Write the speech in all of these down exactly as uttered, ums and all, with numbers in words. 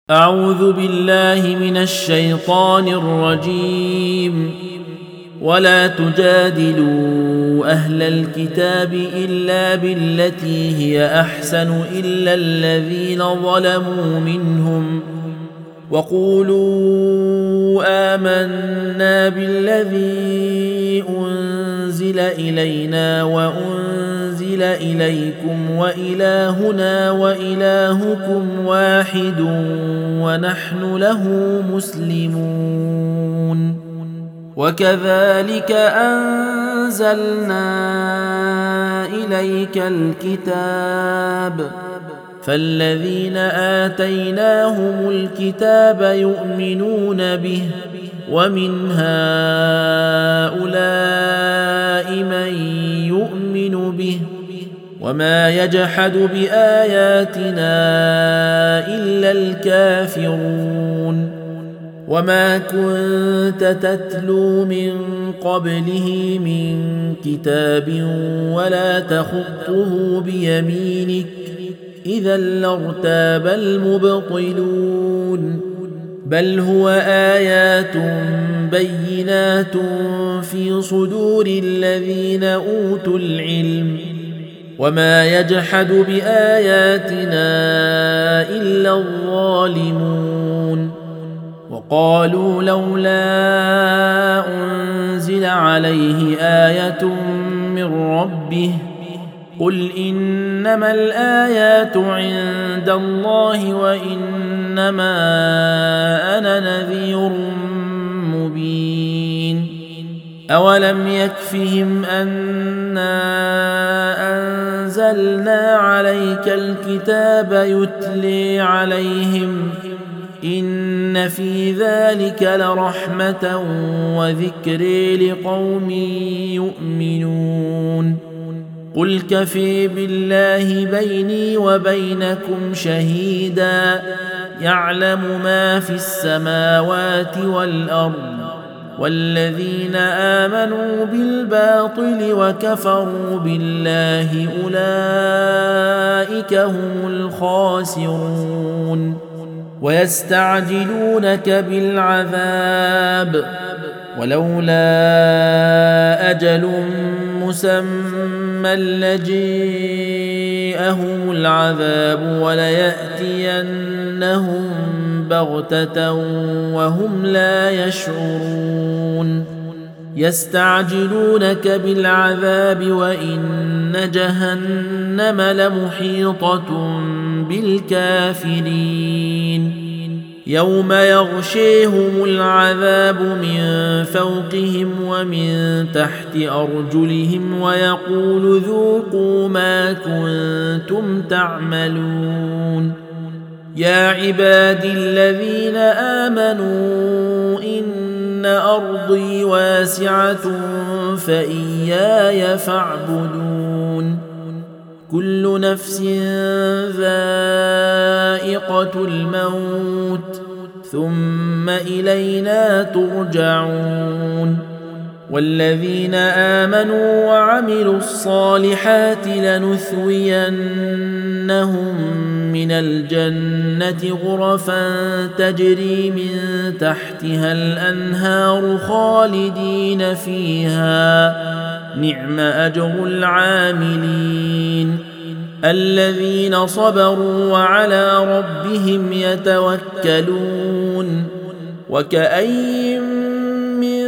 أعوذ بالله من الشيطان الرجيم. ولا تجادلوا أهل الكتاب إلا بالتي هي أحسن إلا الذين ظلموا منهم وقولوا آمنا بالذي أنزل إلينا وأنزل إليكم وإلهنا وإلهكم واحد ونحن له مسلمون. وكذلك أنزلنا إليك الكتاب فالذين آتيناهم الكتاب يؤمنون به ومن هؤلاء من يؤمن به وما يجحد بآياتنا إلا الكافرون. وما كنت تتلو من قبله من كتاب ولا تخطه بيمينك إذا لارتاب المبطلون. بل هو آيات بينات في صدور الذين أوتوا العلم وما يجحد بآياتنا إلا الظالمون. وقالوا لولا أنزل عليه آية من ربه قل إنما الآيات عند الله وإنما أنا نذير مبين. أولم يكفهم أنا أنزلنا عليك الكتاب يتلي عليهم إن في ذلك لرحمة وذكر لقوم يؤمنون. قل كفي بالله بيني وبينكم شهيدا يعلم ما في السماوات والأرض والذين آمنوا بالباطل وكفروا بالله أولئك هم الخاسرون. ويستعجلونك بالعذاب ولولا أجل مسمى لجيءهم العذاب وليأتينهم بغتة وهم لا يشعرون. يستعجلونك بالعذاب وإن جهنم لمحيطة بالكافرين. يوم يغشيهم العذاب من فوقهم ومن تحت أرجلهم ويقول ذوقوا ما كنتم تعملون. يا عبادي الذين آمنوا إن أرضي واسعة فإياي فاعبدون. كل نفس ذائقة الموت ثم إلينا ترجعون. والذين آمنوا وعملوا الصالحات لنثوينهم من الجنة غرفا تجري من تحتها الأنهار خالدين فيها نعم أجر العاملين الذين صبروا وعلى ربهم يتوكلون. وكأين من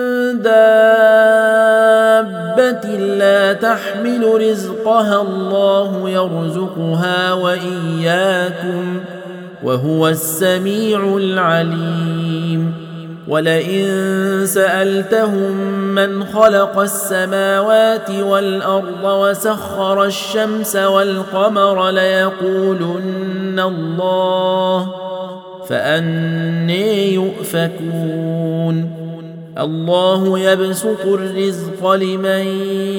دابة لا تحمل رزقها الله يرزقها وإياكم وهو السميع العليم. ولئن سألتهم من خلق السماوات والأرض وسخر الشمس والقمر ليقولن الله فأني يؤفكون. الله يبسط الرزق لمن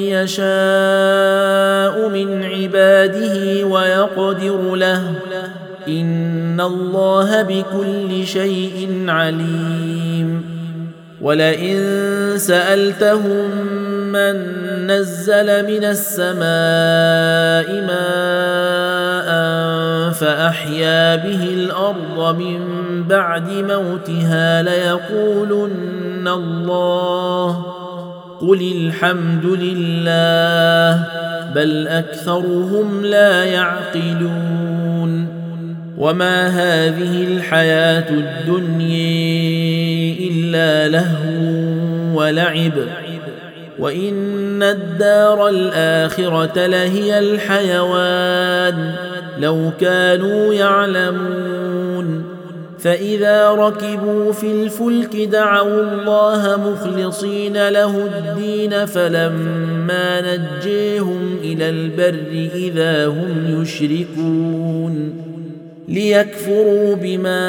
يشاء من عباده ويقدر له إن الله بكل شيء عليم. ولئن سألتهم من نزل من السماء ماء فأحيا به الأرض من بعد موتها ليقولن الله قل الحمد لله بل أكثرهم لا يعقلون وما هذه الحياة الدنيا إلا لهو ولعب وإن الدار الآخرة لهي الحيوان لو كانوا يعلمون فإذا ركبوا في الفلك دعوا الله مخلصين له الدين فلما نجيهم إلى البر إذا هم يشركون ليكفروا بما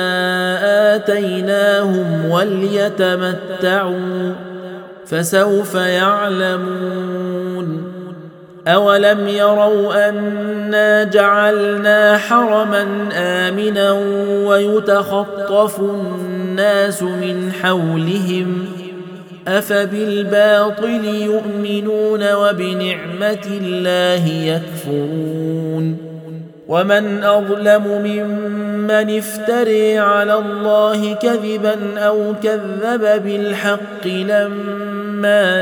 آتيناهم وليتمتعوا فسوف يعلمون أولم يروا أنا جعلنا حرما آمنا ويتخطف الناس من حولهم أفبالباطل يؤمنون وبنعمة الله يكفرون ومن أظلم ممن افتري على الله كذبا أو كذب بالحق لما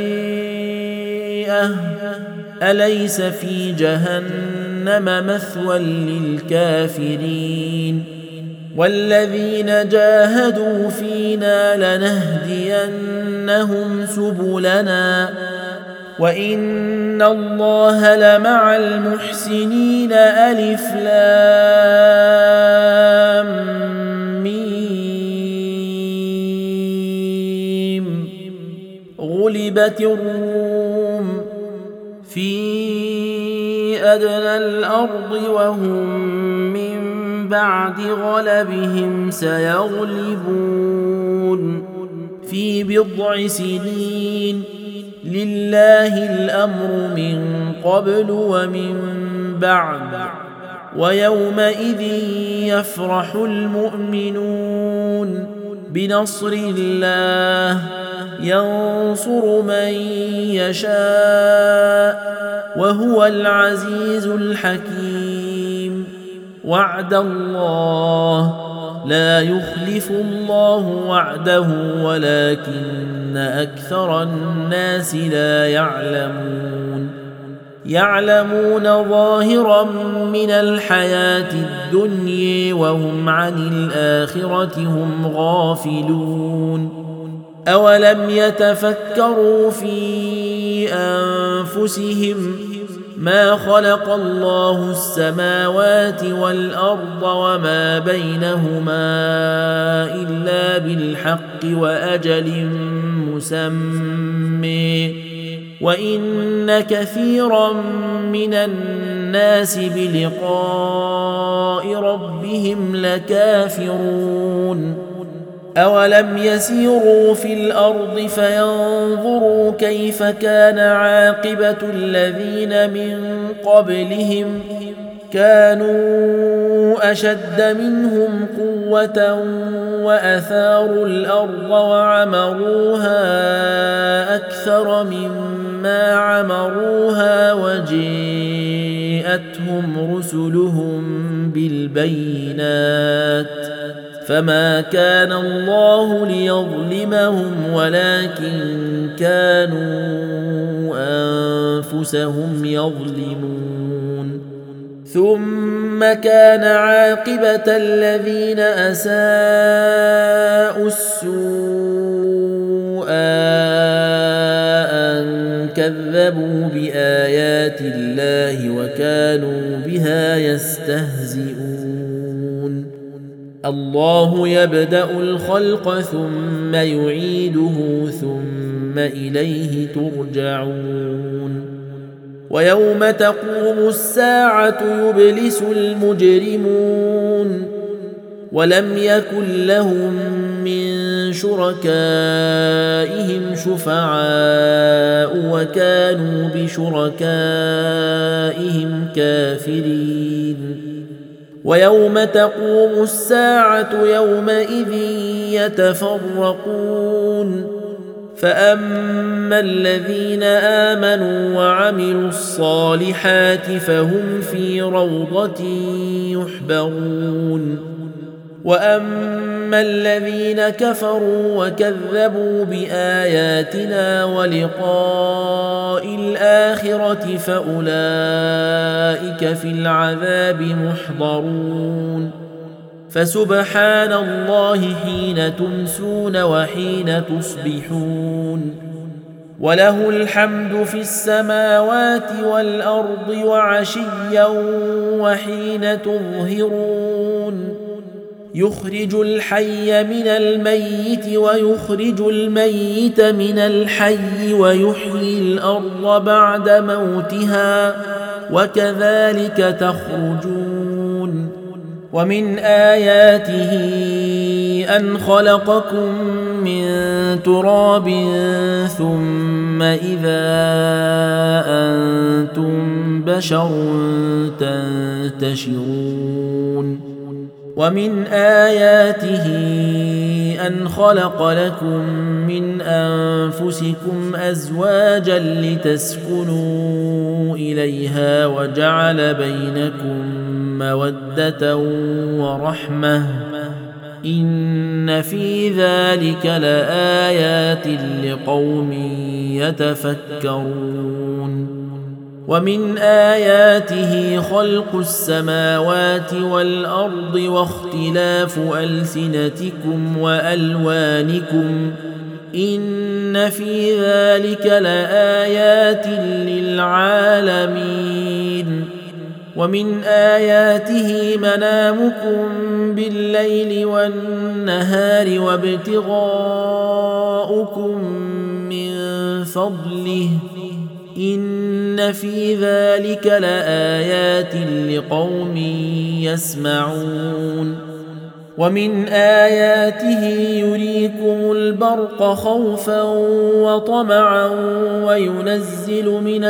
جيءه أليس في جهنم مثوى للكافرين والذين جاهدوا فينا لنهدينهم سبلنا وإن الله لمع المحسنين ألف لام ميم غلبت الروم في أدنى الأرض وهم من بعد غلبهم سيغلبون في بضع سنين لله الأمر من قبل ومن بعد ويومئذ يفرح المؤمنون بنصر الله ينصر من يشاء وهو العزيز الحكيم وعد الله لا يخلف الله وعده ولكن أكثر الناس لا يعلمون يعلمون ظاهرا من الحياة الدنيا وهم عن الآخرة هم غافلون أولم يتفكروا في أنفسهم ما خلق الله السماوات والأرض وما بينهما إلا بالحق وأجل مسمى وإن كثيرا من الناس بلقاء ربهم لكافرون أولم يسيروا في الأرض فينظروا كيف كان عاقبة الذين من قبلهم كانوا أشد منهم قوة وأثاروا الأرض وعمروها أكثر مما عمروها وجاءتهم رسلهم بالبينات فما كان الله ليظلمهم ولكن كانوا أنفسهم يظلمون ثم كان عاقبة الذين أساءوا السوء أن كذبوا بآيات الله وكانوا بها يستهزئون الله يبدأ الخلق ثم يعيده ثم إليه ترجعون ويوم تقوم الساعة يبلس المجرمون ولم يكن لهم من شركائهم شفعاء وكانوا بشركائهم كافرين ويوم تقوم الساعة يومئذ يتفرقون فأما الذين آمنوا وعملوا الصالحات فهم في روضة يحبرون وأما الذين كفروا وكذبوا بآياتنا ولقاء الآخرة فأولئك في العذاب محضرون فسبحان الله حين تمسون وحين تصبحون وله الحمد في السماوات والأرض وعشيا وحين تظهرون يخرج الحي من الميت ويخرج الميت من الحي ويحيي الأرض بعد موتها وكذلك تخرجون ومن آياته أن خلقكم من تراب ثم إذا أنتم بشر تنتشرون ومن آياته أن خلق لكم من أنفسكم أزواجا لتسكنوا إليها وجعل بينكم مودة ورحمة إن في ذلك لآيات لقوم يتفكرون ومن آياته خلق السماوات والأرض واختلاف ألسنتكم وألوانكم إن في ذلك لآيات للعالمين ومن آياته منامكم بالليل والنهار وابتغاؤكم من فضله إن في ذلك لآيات لقوم يسمعون ومن آياته يريكم البرق خوفا وطمعا وينزل من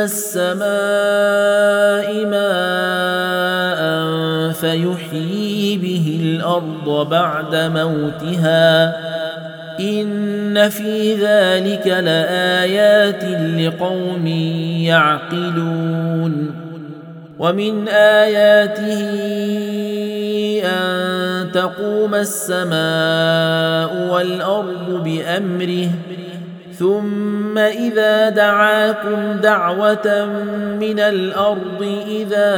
السماء ماء فيحيي به الأرض بعد موتها إن في ذلك لآيات لقوم يعقلون ومن آياته أن تقوم السماء والأرض بأمره ثم إذا دعاكم دعوة من الأرض إذا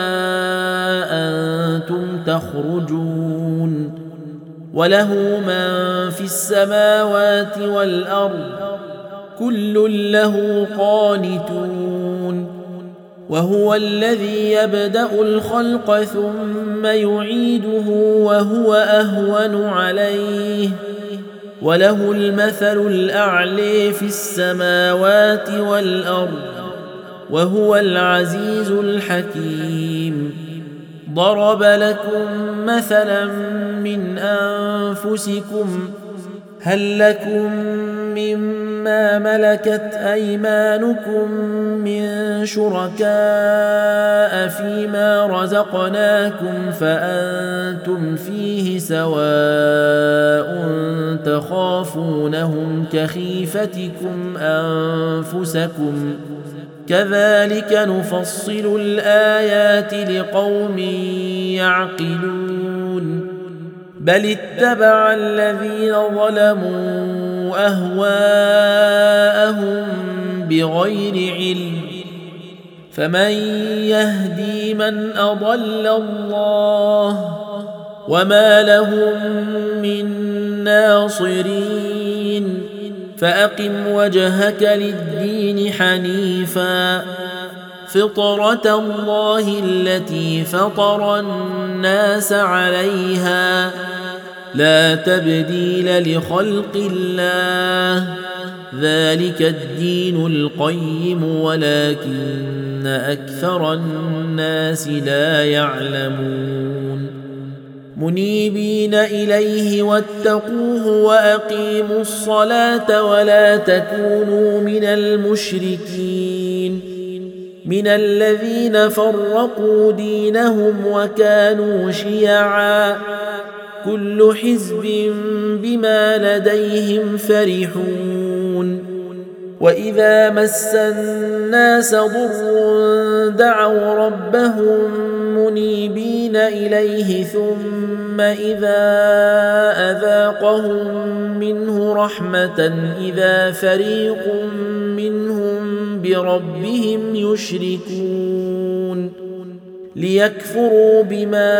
أنتم تخرجون وله من في السماوات والأرض كل له قانتون وهو الذي يبدأ الخلق ثم يعيده وهو أهون عليه وله المثل الأعلى في السماوات والأرض وهو العزيز الحكيم ضرب لكم مثلا من أنفسكم هل لكم مما ملكت أيمانكم من شركاء فيما رزقناكم فأنتم فيه سواء تخافونهم كخيفتكم أنفسكم كذلك نفصل الآيات لقوم يعقلون بل اتبع الذين ظلموا أهواءهم بغير علم فمن يهدي من أضل الله وما لهم من ناصرين فأقم وجهك للدين حنيفا فطرة الله التي فطر الناس عليها لا تبديل لخلق الله ذلك الدين القيم ولكن أكثر الناس لا يعلمون منيبين إليه واتقوه وأقيموا الصلاة ولا تكونوا من المشركين من الذين فرقوا دينهم وكانوا شيعا كل حزب بما لديهم فرحون وإذا مس الناس ضر دعوا ربهم منيبين إليه ثم إذا أذاقهم منه رحمة إذا فريق منهم بربهم يشركون ليكفروا بما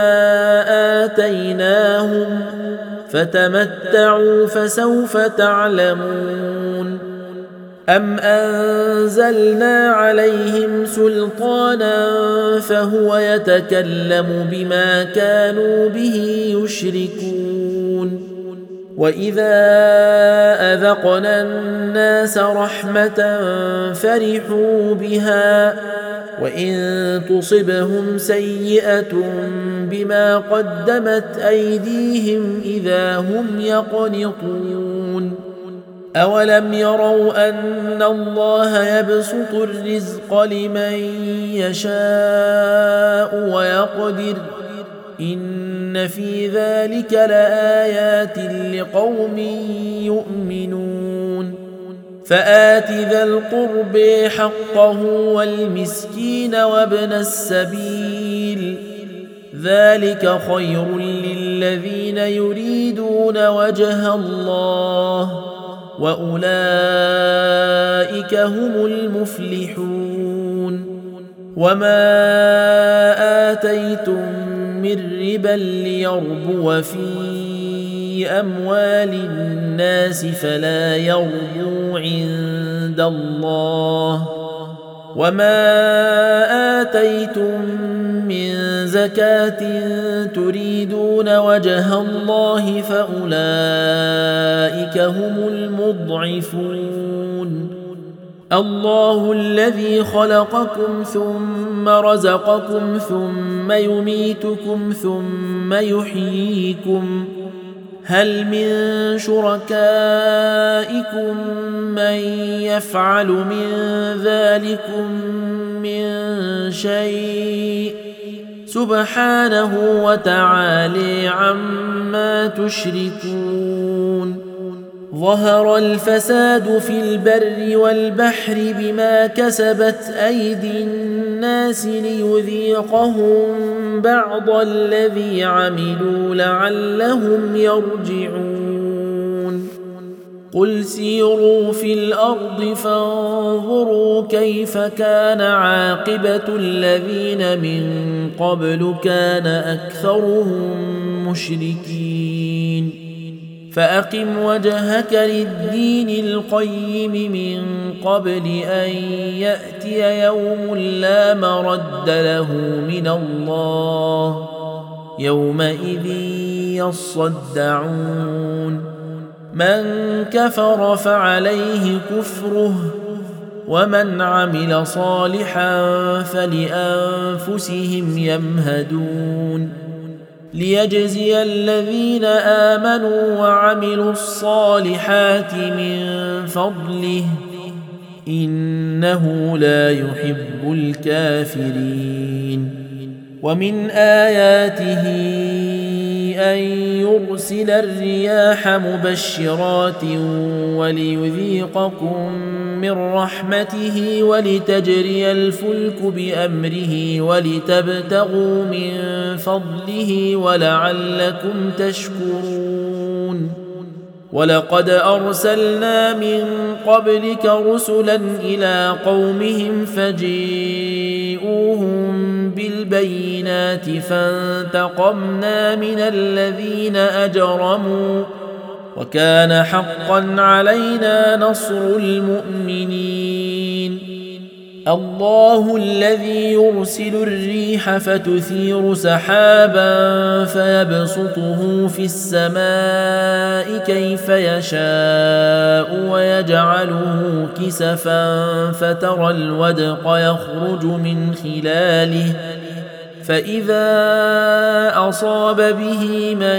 آتيناهم فتمتعوا فسوف تعلمون أم أنزلنا عليهم سلطانا فهو يتكلم بما كانوا به يشركون وإذا أذقنا الناس رحمة فرحوا بها وإن تصبهم سيئة بما قدمت أيديهم إذا هم يقنطون أولم يروا أن الله يبسط الرزق لمن يشاء ويقدر إن في ذلك لآيات لقوم يؤمنون فآت ذا القرب حقه والمسكين وابن السبيل ذلك خير للذين يريدون وجه الله وأولئك هم المفلحون وما آتيتم من ربا ليربو في أموال الناس فلا يربو عند الله وما آتيتم من زكاة تريدون وجه الله فأولئك هم المضعفون الله الذي خلقكم ثم رزقكم ثم يميتكم ثم يحييكم هل من شركائكم من يفعل من ذلكم من شيء سبحانه وتعالى عما تشركون ظهر الفساد في البر والبحر بما كسبت أيدي الناس ليذيقهم بعض الذي عملوا لعلهم يرجعون قل سيروا في الأرض فانظروا كيف كان عاقبة الذين من قبل كان أكثرهم مشركين فأقم وجهك للدين القيم من قبل أن يأتي يوم لا مرد له من الله يومئذ يصدعون من كفر فعليه كفره ومن عمل صالحا فلأنفسهم يمهدون ليجزي الذين آمنوا وعملوا الصالحات من فضله إنه لا يحب الكافرين ومن آياته أن يرسل الرياح مبشرات وليذيقكم من رحمته ولتجري الفلك بأمره ولتبتغوا من فضله ولعلكم تشكرون ولقد أرسلنا من قبلك رسلا إلى قومهم فجيءوهم بالبينات فانتقمنا من الذين أجرموا وكان حقا علينا نصر المؤمنين الله الذي يرسل الريح فتثير سحابا فيبسطه في السماء كيف يشاء ويجعله كسفا فترى الودق يخرج من خلاله فإذا أصاب به من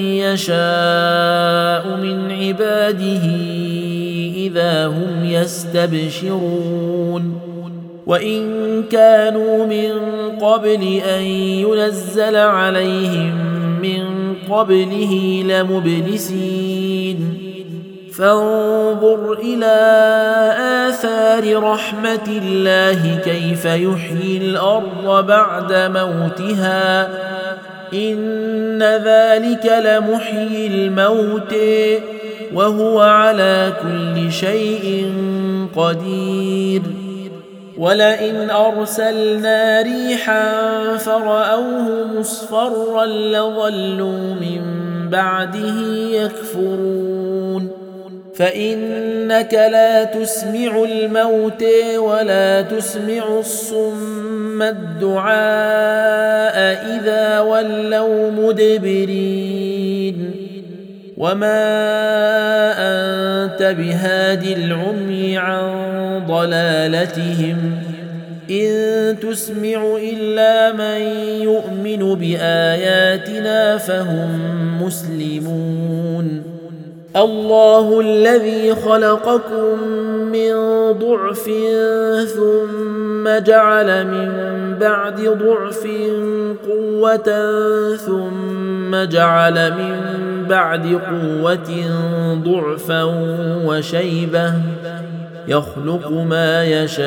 يشاء من عباده إذا هم يستبشرون وإن كانوا من قبل أن ينزل عليهم من قبله لمبلسين فانظر إلى آثار رحمة الله كيف يحيي الأرض بعد موتها إن ذلك لمحيي الموت وهو على كل شيء قدير ولئن أرسلنا ريحا فرأوه مصفرا لظلوا من بعده يكفرون فإنك لا تسمع الموت ولا تسمع الصم الدعاء إذا ولوا مدبرين وما أنت بهادي العمي عن ضلالتهم إن تسمع إلا من يؤمن بآياتنا فهم مسلمون الله الذي خلقكم من ضعف ثم جعل من بعد ضعف قوة ثم جعل من بعد قوة ضعفا وشيبة يخلق ما يشاء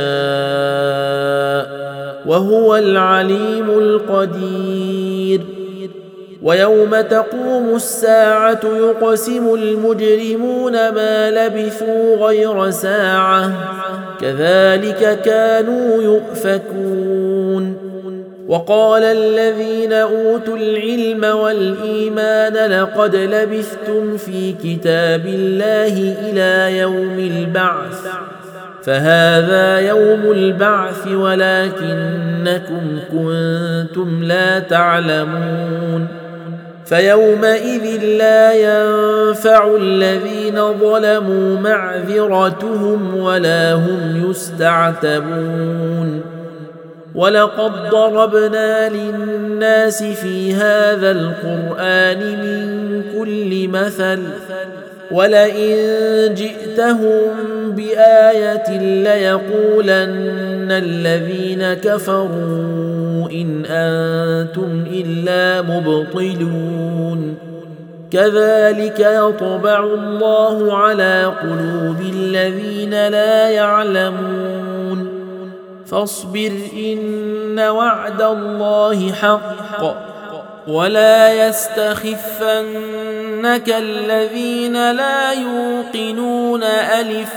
وهو العليم القدير ويوم تقوم الساعة يقسم المجرمون ما لبثوا غير ساعة كذلك كانوا يؤفكون وقال الذين أوتوا العلم والإيمان لقد لبثتم في كتاب الله إلى يوم البعث فهذا يوم البعث ولكنكم كنتم لا تعلمون فيومئذ لا ينفع الذين ظلموا معذرتهم ولا هم يستعتبون ولقد ضربنا للناس في هذا القرآن من كل مثل ولئن جئتهم بآية ليقولن الذين كفروا إن أنتم إلا مبطلون كذلك يطبع الله على قلوب الذين لا يعلمون فاصبر إن وعد الله حق ولا يستخفنك الذين لا يوقنون ألف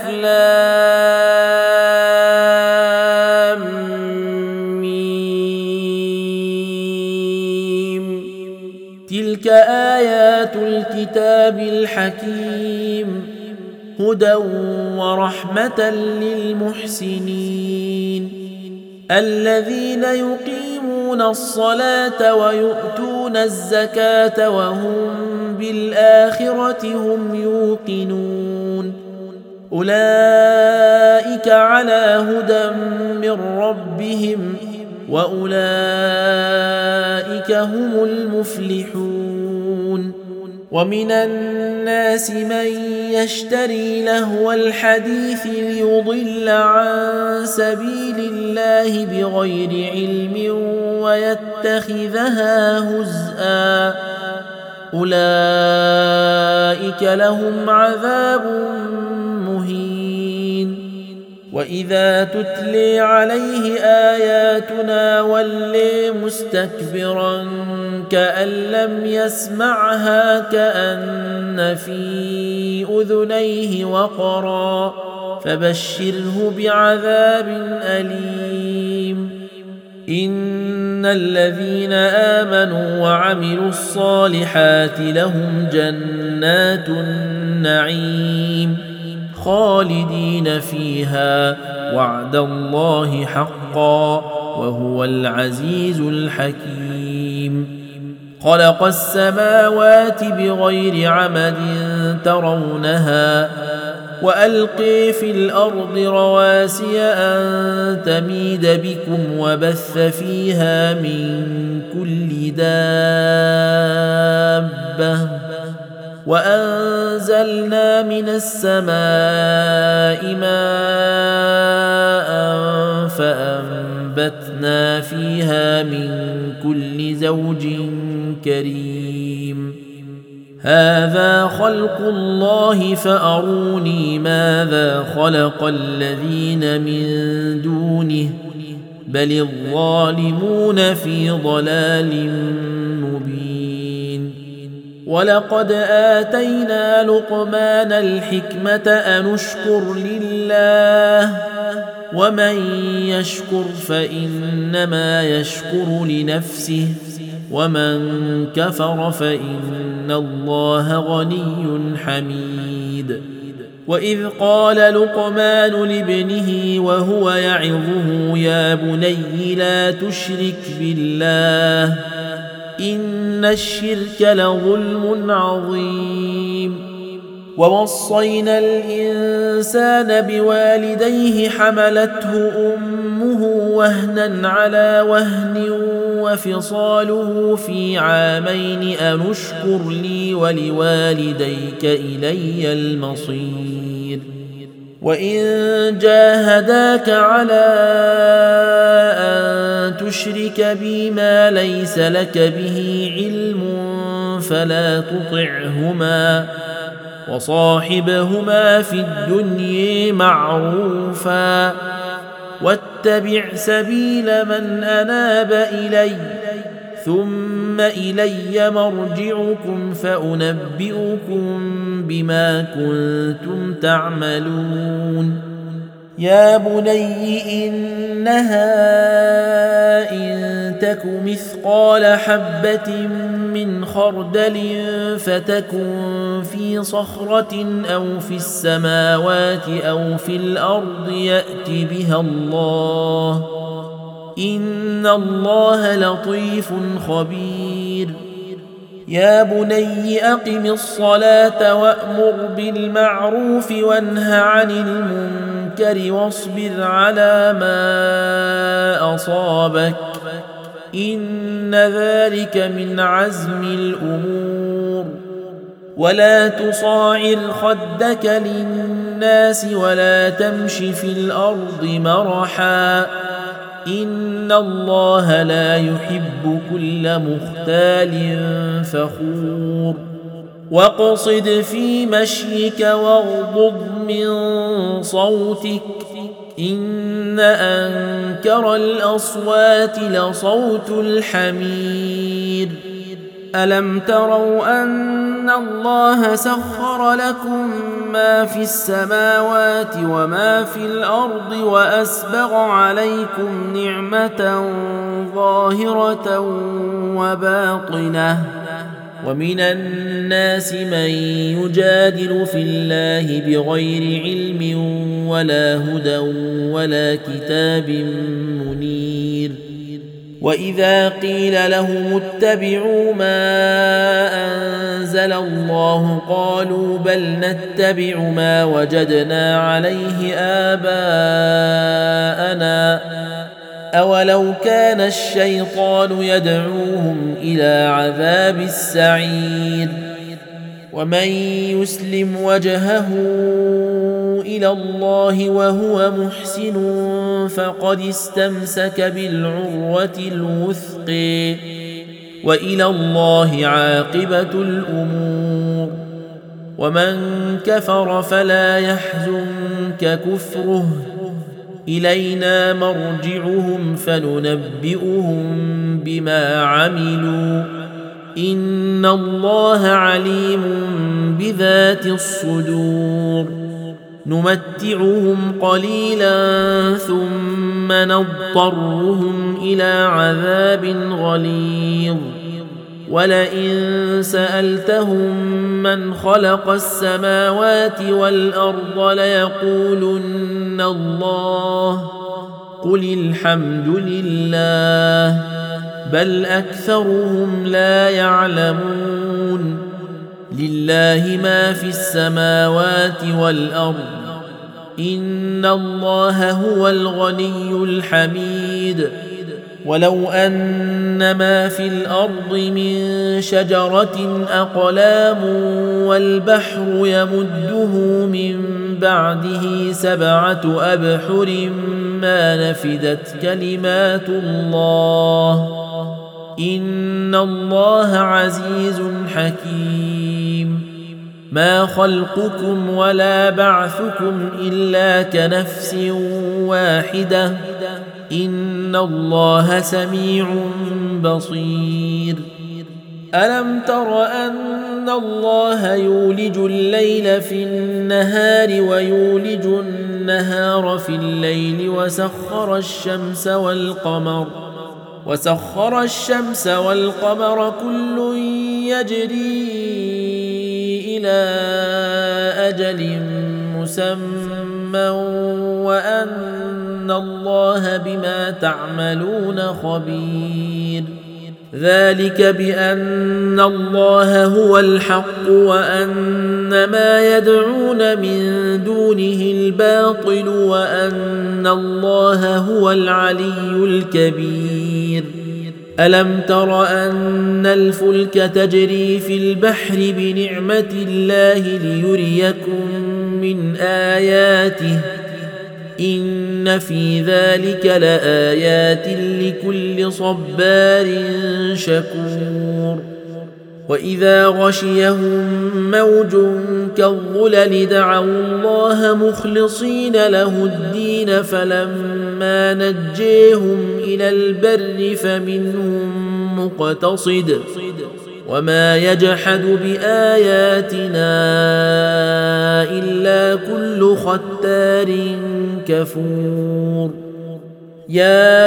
لام ميم تلك آيات الكتاب الحكيم هدى ورحمة للمحسنين الذين يقيمون الصلاة ويؤتون الزكاة وهم بالآخرة هم يوقنون أولئك على هدى من ربهم وأولئك هم المفلحون ومن الناس من يشتري لهو الحديث ليضل عن سبيل الله بغير علم ويتخذها هزءا أولئك لهم عذاب مهين وإذا تتلي عليه آياتنا ولي مستكبرا كأن لم يسمعها كأن في أذنيه وقرا فبشره بعذاب أليم إن الذين آمنوا وعملوا الصالحات لهم جنات النعيم خالدين فيها وعد الله حقا وهو العزيز الحكيم خلق السماوات بغير عمد ترونها وألقي في الأرض رواسي أن تميد بكم وبث فيها من كل دابة وأنزلنا من السماء ماء فأنبتنا فيها من كل زوج كريم هذا خلق الله فأروني ماذا خلق الذين من دونه بل الظالمون في ضلال مبين ولقد آتينا لقمان الحكمة أن اشكر لله ومن يشكر فإنما يشكر لنفسه ومن كفر فإن الله غني حميد وإذ قال لقمان لابنه وهو يعظه يا بني لا تشرك بالله إن الشرك لظلم عظيم ووصينا الإنسان بوالديه حملته أمه وهنا على وهن وفصاله في عامين أن اشكر لي ولوالديك إلي المصير وإن جاهداك على أن تشرك بي ما ليس لك به علم فلا تطعهما وصاحبهما في الدنيا معروفا واتبع سبيل من أناب إلي ثم إلي مرجعكم فأنبئكم بما كنتم تعملون يا بني إنها إن تك مثقال حبة من خردل فتكن في صخرة أو في السماوات أو في الأرض يأت بها الله إن الله لطيف خبير يا بني أقم الصلاة وأمر بالمعروف وانه عن المنكر واصبر على ما أصابك إن ذلك من عزم الأمور ولا تصاعر خدك للناس ولا تمش في الأرض مرحا إن الله لا يحب كل مختال فخور واقصد في مشيك واغضض من صوتك إن أنكر الأصوات لصوت الحمير ألم تروا أن الله سخر لكم ما في السماوات وما في الأرض وأسبغ عليكم نعمة ظاهرة وباطنة ومن الناس من يجادل في الله بغير علم ولا هدى ولا كتاب منير وإذا قيل لهم اتبعوا ما أنزل الله قالوا بل نتبع ما وجدنا عليه آباءنا أولو كان الشيطان يدعوهم إلى عذاب السعير ومن يسلم وجهه إلى الله وهو محسن فقد استمسك بالعروة الوثق وإلى الله عاقبة الأمور ومن كفر فلا يحزنك كفره إلينا مرجعهم فننبئهم بما عملوا إن الله عليم بذات الصدور نمتعهم قليلا ثم نضطرهم إلى عذاب غليظ ولئن سألتهم من خلق السماوات والأرض ليقولن الله قل الحمد لله بل أكثرهم لا يعلمون لله ما في السماوات والأرض إن الله هو الغني الحميد ولو أن ما في الأرض من شجرة أقلام والبحر يمده من بعده سبعة أبحر ما نفدت كلمات الله إن الله عزيز حكيم ما خلقكم ولا بعثكم إلا كنفس واحدة إن الله سميع بصير ألم تر أن الله يولج الليل في النهار ويولج النهار في الليل وسخر الشمس والقمر وسخر الشمس والقمر كل يجري إلى أجل مسمى وأن الله بما تعملون خبير ذلك بأن الله هو الحق وأن ما يدعون من دونه الباطل وأن الله هو العلي الكبير ألم تر أن الفلك تجري في البحر بنعمة الله ليريكم من آياته إن في ذلك لآيات لكل صبار شكور وإذا غشيهم موج كالظلل دعوا الله مخلصين له الدين فلما نجيهم إلى البر فمنهم مقتصد وما يجحد بآياتنا إلا كل ختار كفور يا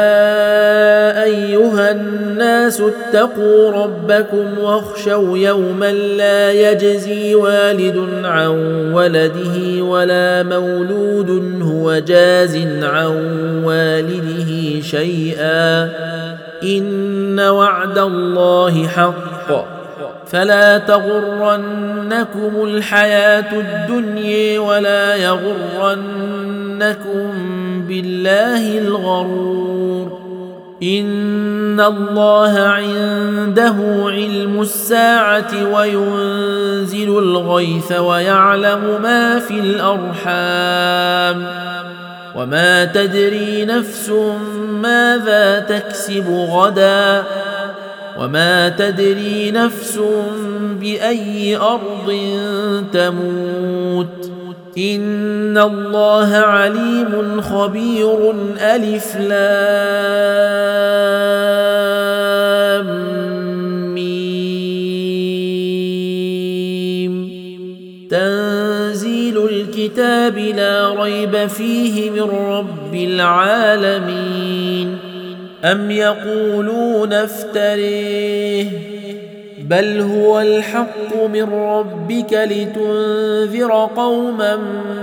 أيها الناس اتقوا ربكم واخشوا يوما لا يجزي والد عن ولده ولا مولود هو جاز عن والده شيئا إن وعد الله حق فلا تغرنكم الحياة الدنيا ولا يغرنكم بالله الغرور إن الله عنده علم الساعة وينزل الغيث ويعلم ما في الأرحام وما تدري نفس ماذا تكسب غدا وما تدري نفس بأي أرض تموت إن الله عليم خبير ألف لام ميم تنزيل الكتاب لا ريب فيه من رب العالمين أم يقولون افتريه بل هو الحق من ربك لتنذر قوما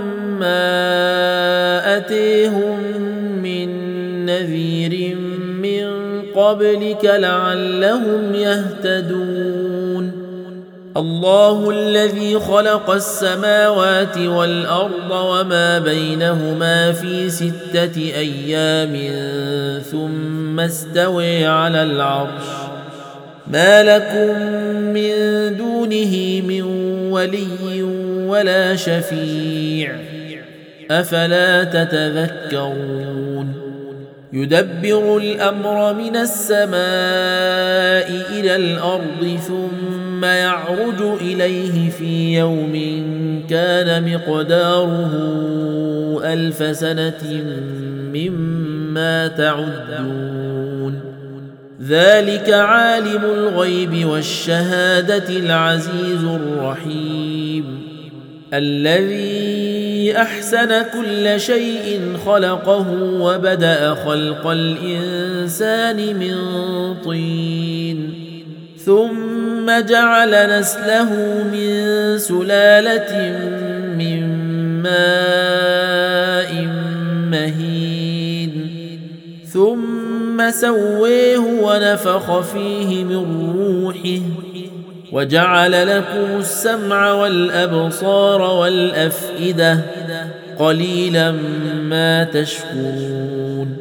ما أتيهم من نذير من قبلك لعلهم يهتدون الله الذي خلق السماوات والأرض وما بينهما في ستة أيام ثم استوى على العرش ما لكم من دونه من ولي ولا شفيع أفلا تتذكرون يدبر الأمر من السماء إلى الأرض ثم يعرج إليه في يوم كان مقداره ألف سنة مما تعدون ذلك عالم الغيب والشهادة العزيز الرحيم الذي أحسن كل شيء خلقه وبدأ خلق الإنسان من طين ثم جعل نسله من سلالة من ماء مهين ثم سويه ونفخ فيه من روحه وجعل لكم السمع والأبصار والأفئدة قليلا ما تشكرون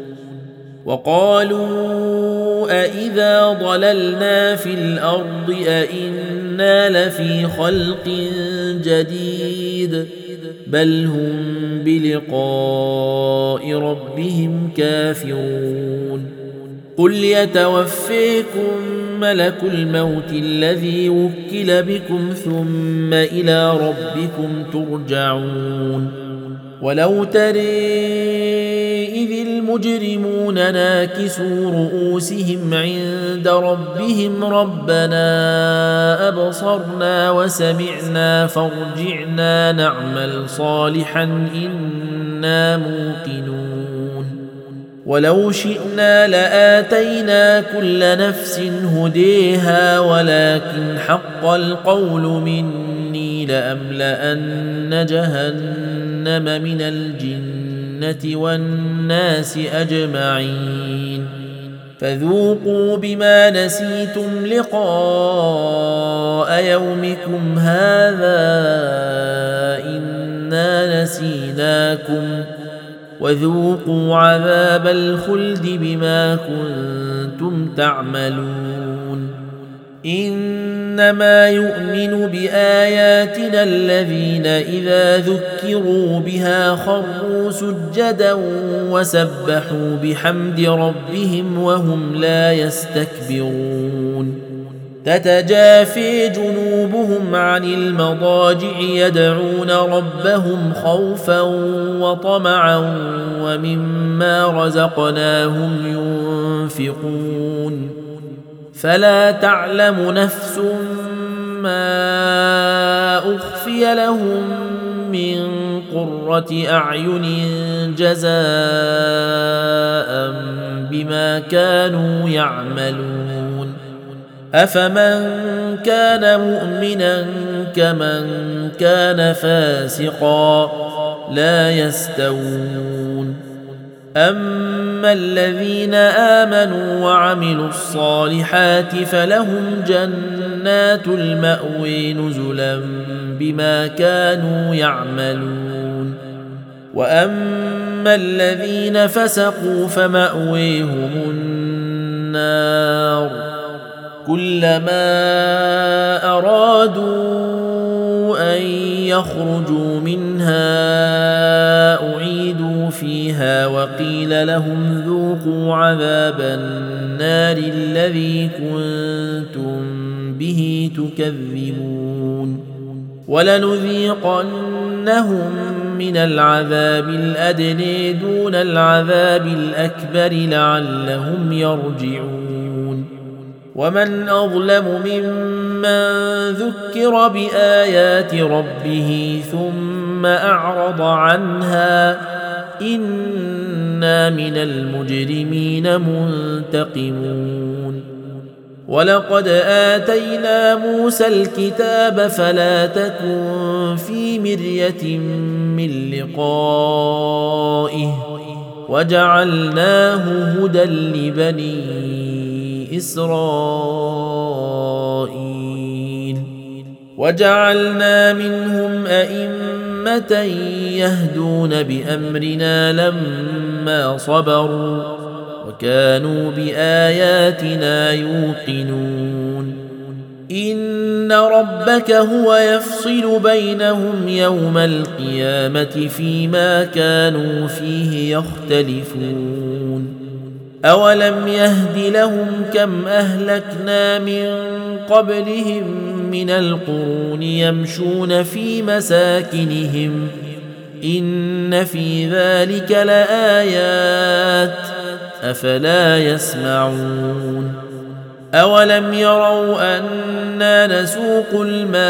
وقالوا أإذا ضللنا في الأرض أإنا لفي خلق جديد بل هم بلقاء ربهم كافرون قل يتوفيكم ملك الموت الذي وكل بكم ثم إلى ربكم ترجعون ولو ترى إذ المجرمون ناكسوا رؤوسهم عند ربهم ربنا أبصرنا وسمعنا فارجعنا نعمل صالحا إنا موقنون ولو شئنا لآتينا كل نفس هديها ولكن حق القول مني لأملأن جهنم من الجنة والناس أجمعين فذوقوا بما نسيتم لقاء يومكم هذا إنا نسيناكم وذوقوا عذاب الخلد بما كنتم تعملون إنما يؤمن بآياتنا الذين إذا ذكروا بها خروا سجدا وسبحوا بحمد ربهم وهم لا يستكبرون تتجافي جنوبهم عن المضاجع يدعون ربهم خوفا وطمعا ومما رزقناهم ينفقون فلا تعلم نفس ما أخفي لهم من قرة أعين جزاء بما كانوا يعملون أفمن كان مؤمنا كمن كان فاسقا لا يستوون أما الذين آمنوا وعملوا الصالحات فلهم جنات المأوى نزلا بما كانوا يعملون وأما الذين فسقوا فمأويهم النار كلما أرادوا أن يخرجوا منها أعيدوا فيها وقيل لهم ذوقوا عذاب النار الذي كنتم به تكذبون ولنذيقنهم من العذاب الأدنى دون العذاب الأكبر لعلهم يرجعون ومن أظلم ممن ذكر بآيات ربه ثم أعرض عنها إنا من المجرمين منتقمون ولقد آتينا موسى الكتاب فلا تكن في مرية من لقائه وجعلناه هدى لبني إسرائيل وجعلنا منهم أئمة يهدون بأمرنا لما صبروا وكانوا بآياتنا يوقنون إن ربك هو يفصل بينهم يوم القيامة فيما كانوا فيه يختلفون أولم يهد لهم كم أهلكنا من قبلهم من القرون يمشون في مساكنهم إن في ذلك لآيات أفلا يسمعون أولم يروا أنا نسوق الماء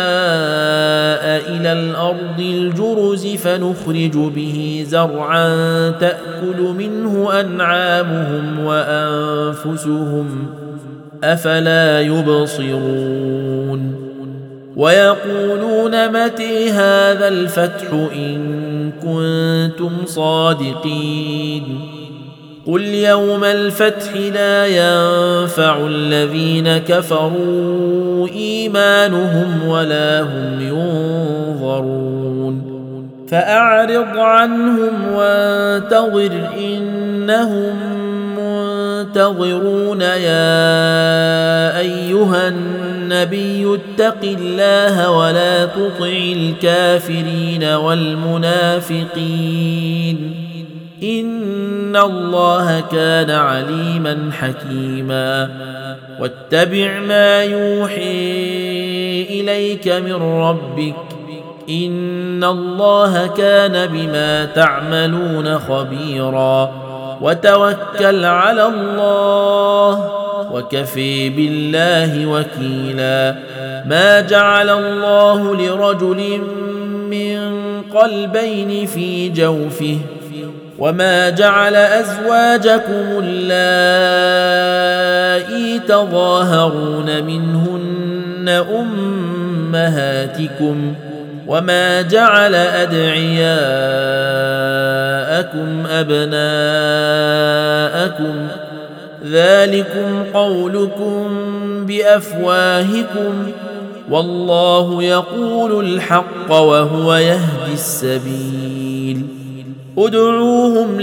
إلى الأرض الجرز فنخرج به زرعا تأكل منه أنعامهم وأنفسهم أفلا يبصرون ويقولون متى هذا الفتح إن كنتم صادقين قل يوم الفتح لا ينفع الذين كفروا إيمانهم ولا هم ينظرون فأعرض عنهم وانتظر إنهم منتظرون يا أيها النبي اتق الله ولا تطع الكافرين والمنافقين إن الله كان عليما حكيما واتبع ما يوحي إليك من ربك إن الله كان بما تعملون خبيرا وتوكل على الله وكفي بالله وكيلا ما جعل الله لرجل من قلبين في جوفه وما جعل أزواجكم اللائي تظاهرون منهن أمهاتكم وما جعل أدعياءكم أبناءكم ذلكم قولكم بأفواهكم والله يقول الحق وهو يهدي السبيل ادعوهم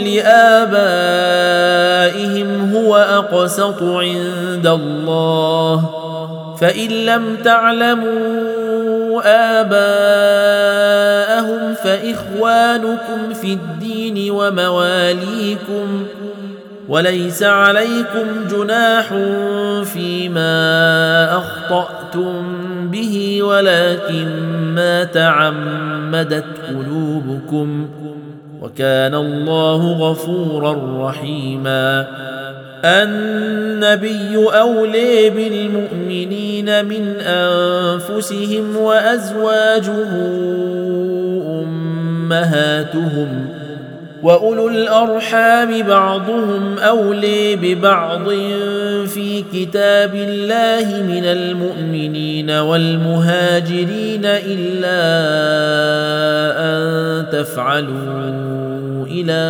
لآبائهم هو أقسط عند الله فإن لم تعلموا آباءهم فإخوانكم في الدين ومواليكم وليس عليكم جناح فيما أخطأتم به ولكن ما تعمدت قلوبكم وكان الله غفورا رحيما النبي أولي بالمؤمنين من أنفسهم وأزواجه أمهاتهم وأولو الأرحام بعضهم أولي ببعض في كتاب الله من المؤمنين والمهاجرين إلا أن تفعلوا إلى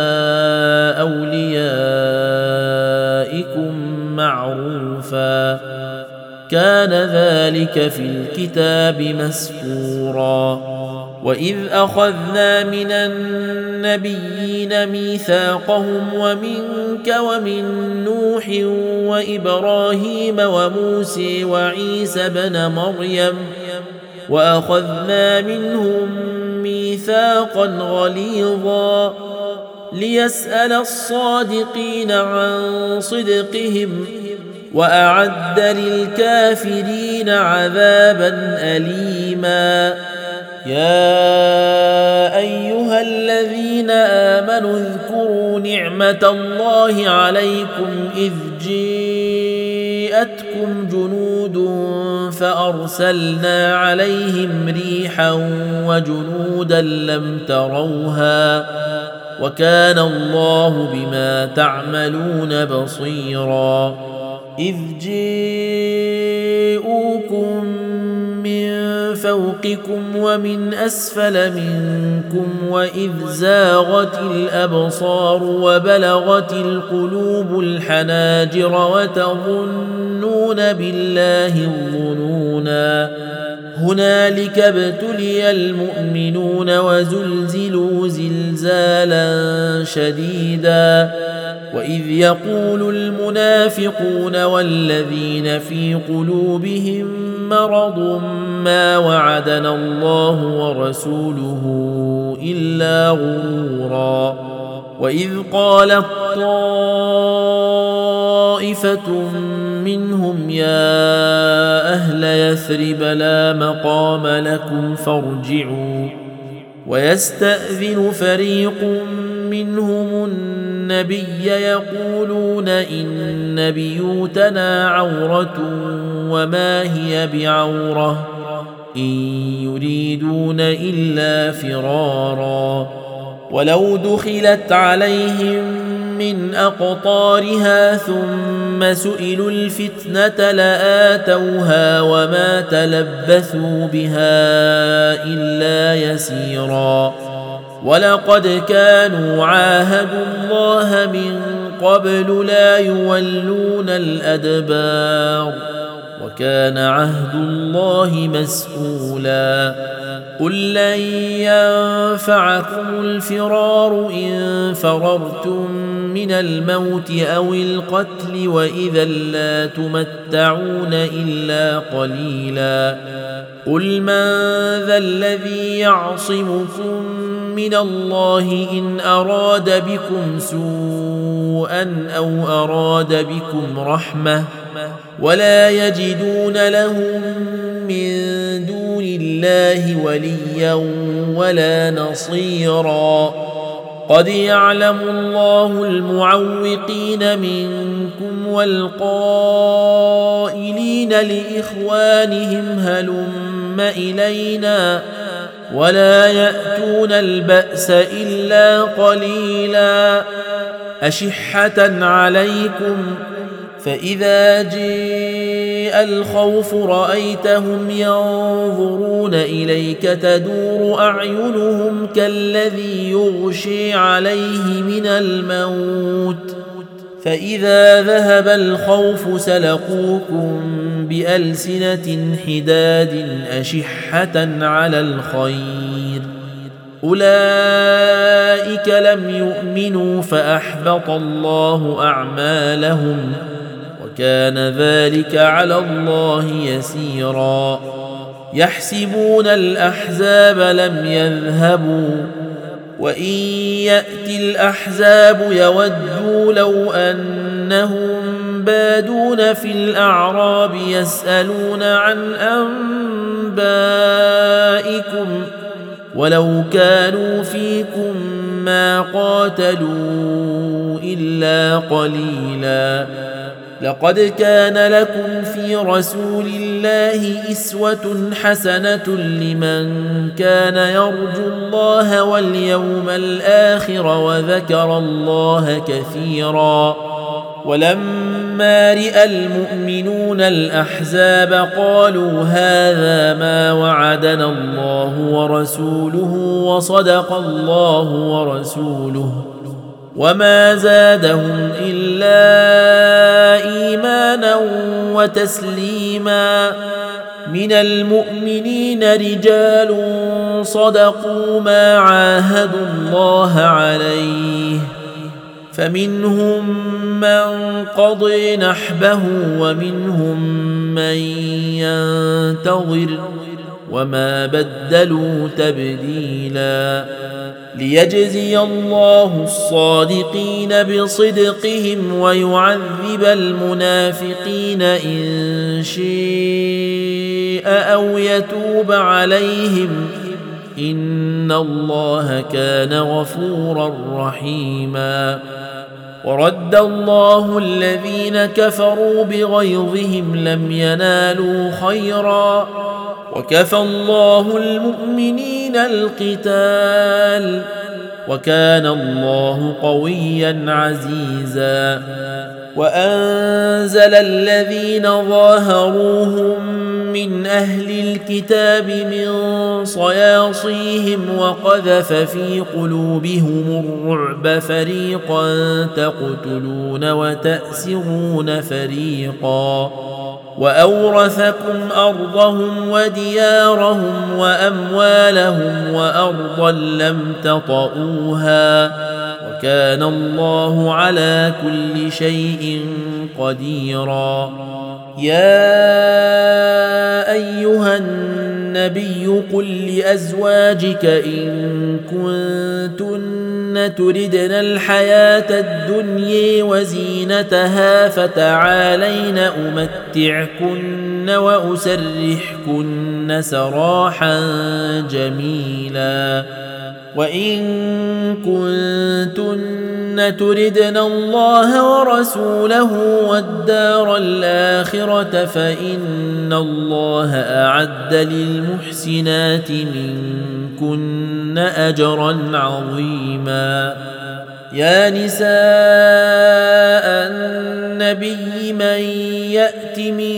أوليائكم معروفا كان ذلك في الكتاب مسكورا وإذ أخذنا من النبيين ميثاقهم ومنك ومن نوح وإبراهيم وموسى وعيسى بن مريم وأخذنا منهم ميثاقا غليظا ليسأل الصادقين عن صدقهم وأعد للكافرين عذابا أليما يا أيها الذين آمنوا اذكروا نعمة الله عليكم إذ جاءتكم جنود فأرسلنا عليهم ريحا وجنودا لم تروها وكان الله بما تعملون بصيرا إذ جاءوكم من فوقكم ومن أسفل منكم وإذ زاغت الأبصار وبلغت القلوب الحناجر وتظنون بالله الظنونا هنالك ابتلي المؤمنون وزلزلوا زلزالا شديدا وإذ يقول المنافقون والذين في قلوبهم مرض ما وعدنا الله ورسوله إلا غرورا وإذ قالت طائفة منهم يا أهل يثرب لا مقام لكم فارجعوا ويستأذن فريق منهم النبي يقولون إن بيوتنا عورة وما هي بعورة إن يريدون إلا فرارا ولو دخلت عليهم من أقطارها ثم سئلوا الفتنة لآتوها وما تلبثوا بها إلا يسيرا ولقد كانوا عاهدوا الله من قبل لا يولون الأدبار وكان عهد الله مسؤولا قل لن ينفعكم الفرار إن فررتم من الموت أو القتل وإذا لا تمتعون إلا قليلا قل من ذا الذي يعصمكم من الله إن أراد بكم سوءا أو أراد بكم رحمة ولا يجدون لهم من دون الله وليا ولا نصيرا قد يعلم الله المعوقين منكم والقائلين لإخوانهم هلم إلينا ولا يأتون البأس إلا قليلا أشحة عليكم فإذا جاء الخوف رأيتهم ينظرون إليك تدور أعينهم كالذي يغشي عليه من الموت فإذا ذهب الخوف سلقوكم بألسنة حداد أشحة على الخير أولئك لم يؤمنوا فأحبط الله أعمالهم وكان ذلك على الله يسيرا يحسبون الأحزاب لم يذهبوا وإن يأتي الأحزاب يودوا لو أنهم بادون في الأعراب يسألون عن أنبائكم ولو كانوا فيكم ما قاتلوا إلا قليلا لقد كان لكم في رسول الله إسوة حسنة لمن كان يرجو الله واليوم الآخر وذكر الله كثيرا ولما رأى المؤمنون الأحزاب قالوا هذا ما وعدنا الله ورسوله وصدق الله ورسوله وما زادهم إلا إيمانا وتسليما من المؤمنين رجال صدقوا ما عاهدوا الله عليه فمنهم من قضي نحبه ومنهم من ينتظر وما بدلوا تبديلا ليجزي الله الصادقين بصدقهم ويعذب المنافقين إن شاء أو يتوب عليهم إن الله كان غفورا رحيما ورد الله الذين كفروا بغيظهم لم ينالوا خيرا وكفى الله المؤمنين القتال وكان الله قويا عزيزا وأنزل الذين ظاهروهم من أهل الكتاب من صياصيهم وقذف في قلوبهم الرعب فريقا تقتلون وتأسرون فريقا وأورثكم أرضهم وديارهم وأموالهم وأرضا لم تطئوها وكان الله على كل شيء قديرا يا أيها النبي قل لأزواجك إن كنتن تردن الحياة الدنيا وزينتها فتعالين أمتعكن وأسرحكن سراحا جميلا وإن كنتن تردن الله ورسوله والدار الآخرة فإن الله أعد للمحسنات منكن أجرا عظيما يا نساء النبي من يأت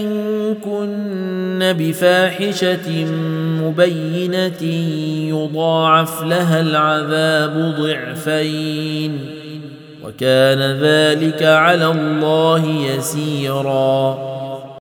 منكن بفاحشة مبينة يضاعف لها العذاب ضعفين وكان ذلك على الله يسيرا